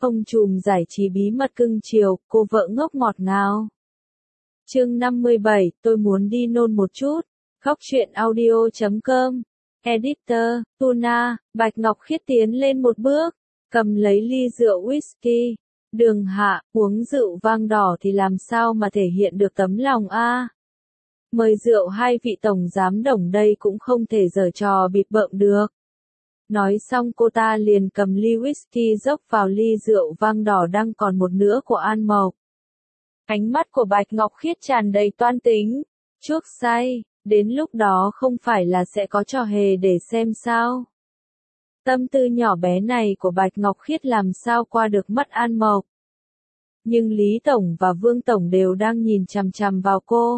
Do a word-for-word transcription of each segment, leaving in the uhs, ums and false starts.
Ông trùm giải trí bí mật cưng chiều, cô vợ ngốc ngọt ngào. Chương năm mươi bảy, tôi muốn đi nôn một chút. Khóc chuyện audio chấm com. Editor, Tuna, Bạch Ngọc Khiết tiến lên một bước, cầm lấy ly rượu whisky. Đường Hạ, uống rượu vang đỏ thì làm sao mà thể hiện được tấm lòng a? Mời rượu hai vị tổng giám đồng đây cũng không thể giở trò bịp bợm được. Nói xong cô ta liền cầm ly whisky dốc vào ly rượu vang đỏ đang còn một nửa của An Mộc. Ánh mắt của Bạch Ngọc Khiết tràn đầy toan tính. Chuốc say, đến lúc đó không phải là sẽ có trò hề để xem sao. Tâm tư nhỏ bé này của Bạch Ngọc Khiết làm sao qua được mắt An Mộc. Nhưng Lý Tổng và Vương Tổng đều đang nhìn chằm chằm vào cô.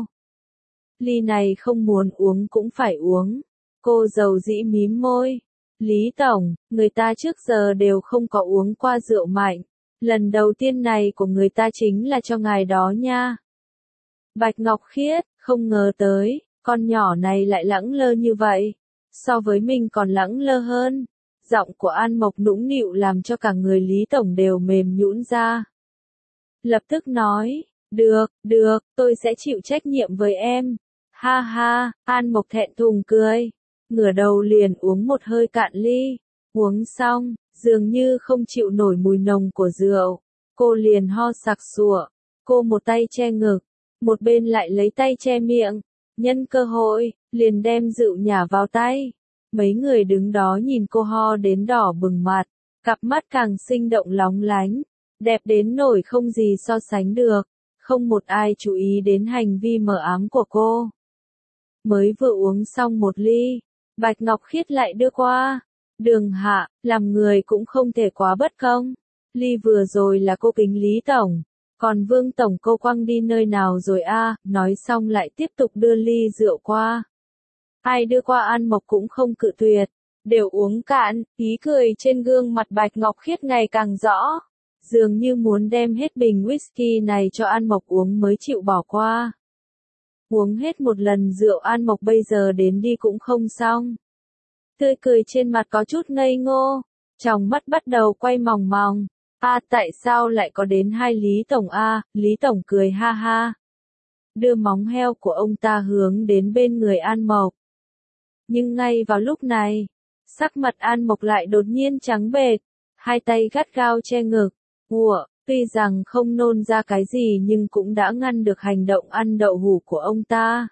Ly này không muốn uống cũng phải uống. Cô dầu dĩ mím môi. Lý Tổng, người ta trước giờ đều không có uống qua rượu mạnh. Lần đầu tiên này của người ta chính là cho ngài đó nha. Bạch Ngọc Khiết, không ngờ tới, con nhỏ này lại lẳng lơ như vậy. So với mình còn lẳng lơ hơn. Giọng của An Mộc nũng nịu làm cho cả người Lý Tổng đều mềm nhũn ra. Lập tức nói, được, được, tôi sẽ chịu trách nhiệm với em. Ha ha, An Mộc thẹn thùng cười. Ngửa đầu liền uống một hơi cạn ly. Uống xong, dường như không chịu nổi mùi nồng của rượu. Cô liền ho sặc sụa. Cô một tay che ngực, một bên lại lấy tay che miệng. Nhân cơ hội, liền đem rượu nhả vào tay. Mấy người đứng đó nhìn cô ho đến đỏ bừng mặt. Cặp mắt càng sinh động lóng lánh. Đẹp đến nổi không gì so sánh được. Không một ai chú ý đến hành vi mờ ám của cô. Mới vừa uống xong một ly, Bạch Ngọc Khiết lại đưa qua. Đường Hạ, làm người cũng không thể quá bất công. Ly vừa rồi là cô kính Lý Tổng. Còn Vương Tổng cô quăng đi nơi nào rồi a? Nói xong lại tiếp tục đưa ly rượu qua. Ai đưa qua An Mộc cũng không cự tuyệt. Đều uống cạn, ý cười trên gương mặt Bạch Ngọc Khiết ngày càng rõ. Dường như muốn đem hết bình whisky này cho An Mộc uống mới chịu bỏ qua. Uống hết một lần rượu An Mộc bây giờ đến đi cũng không xong. Tươi cười trên mặt có chút ngây ngô, trong mắt bắt đầu quay mòng mòng. A tại sao lại có đến hai Lý Tổng a? Lý Tổng cười ha ha. Đưa móng heo của ông ta hướng đến bên người An Mộc. Nhưng ngay vào lúc này, sắc mặt An Mộc lại đột nhiên trắng bệch, hai tay gắt gao che ngực. Ủa, tuy rằng không nôn ra cái gì nhưng cũng đã ngăn được hành động ăn đậu hũ của ông ta.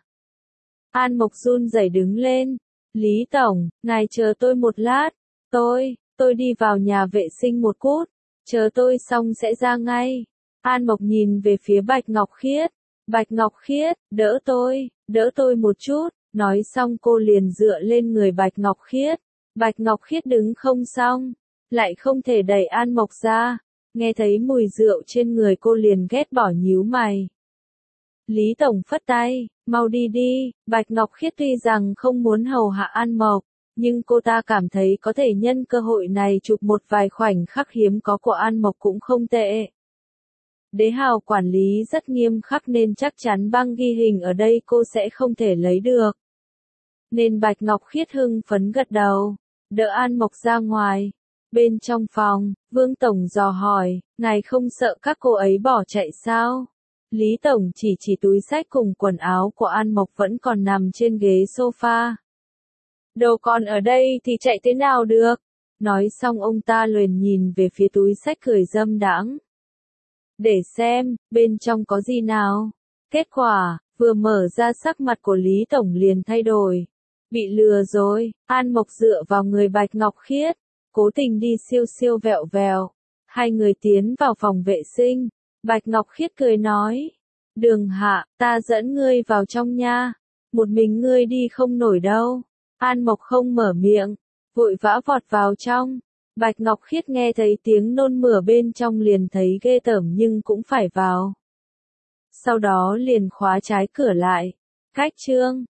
An Mộc run rẩy đứng lên. Lý Tổng, ngài chờ tôi một lát. Tôi, tôi đi vào nhà vệ sinh một chút. Chờ tôi xong sẽ ra ngay. An Mộc nhìn về phía Bạch Ngọc Khiết. Bạch Ngọc Khiết, đỡ tôi, đỡ tôi một chút. Nói xong cô liền dựa lên người Bạch Ngọc Khiết. Bạch Ngọc Khiết đứng không xong, lại không thể đẩy An Mộc ra. Nghe thấy mùi rượu trên người cô liền ghét bỏ nhíu mày. Lý Tổng phất tay, mau đi đi. Bạch Ngọc Khiết tuy rằng không muốn hầu hạ An Mộc, nhưng cô ta cảm thấy có thể nhân cơ hội này chụp một vài khoảnh khắc hiếm có của An Mộc cũng không tệ. Đế Hào quản lý rất nghiêm khắc nên chắc chắn băng ghi hình ở đây cô sẽ không thể lấy được. Nên Bạch Ngọc Khiết hưng phấn gật đầu, đỡ An Mộc ra ngoài. Bên trong phòng, Vương Tổng dò hỏi, ngài không sợ các cô ấy bỏ chạy sao? Lý Tổng chỉ chỉ túi xách cùng quần áo của An Mộc vẫn còn nằm trên ghế sofa. Đồ còn ở đây thì chạy thế nào được? Nói xong ông ta liền nhìn về phía túi xách cười dâm đãng. Để xem, bên trong có gì nào? Kết quả, vừa mở ra sắc mặt của Lý Tổng liền thay đổi. Bị lừa rồi, An Mộc dựa vào người Bạch Ngọc Khiết. Cố tình đi siêu siêu vẹo vèo. Hai người tiến vào phòng vệ sinh. Bạch Ngọc Khiết cười nói. Đường Hạ, ta dẫn ngươi vào trong nha. Một mình ngươi đi không nổi đâu. An Mộc không mở miệng. Vội vã vọt vào trong. Bạch Ngọc Khiết nghe thấy tiếng nôn mửa bên trong liền thấy ghê tởm nhưng cũng phải vào. Sau đó liền khóa trái cửa lại. Khách trương,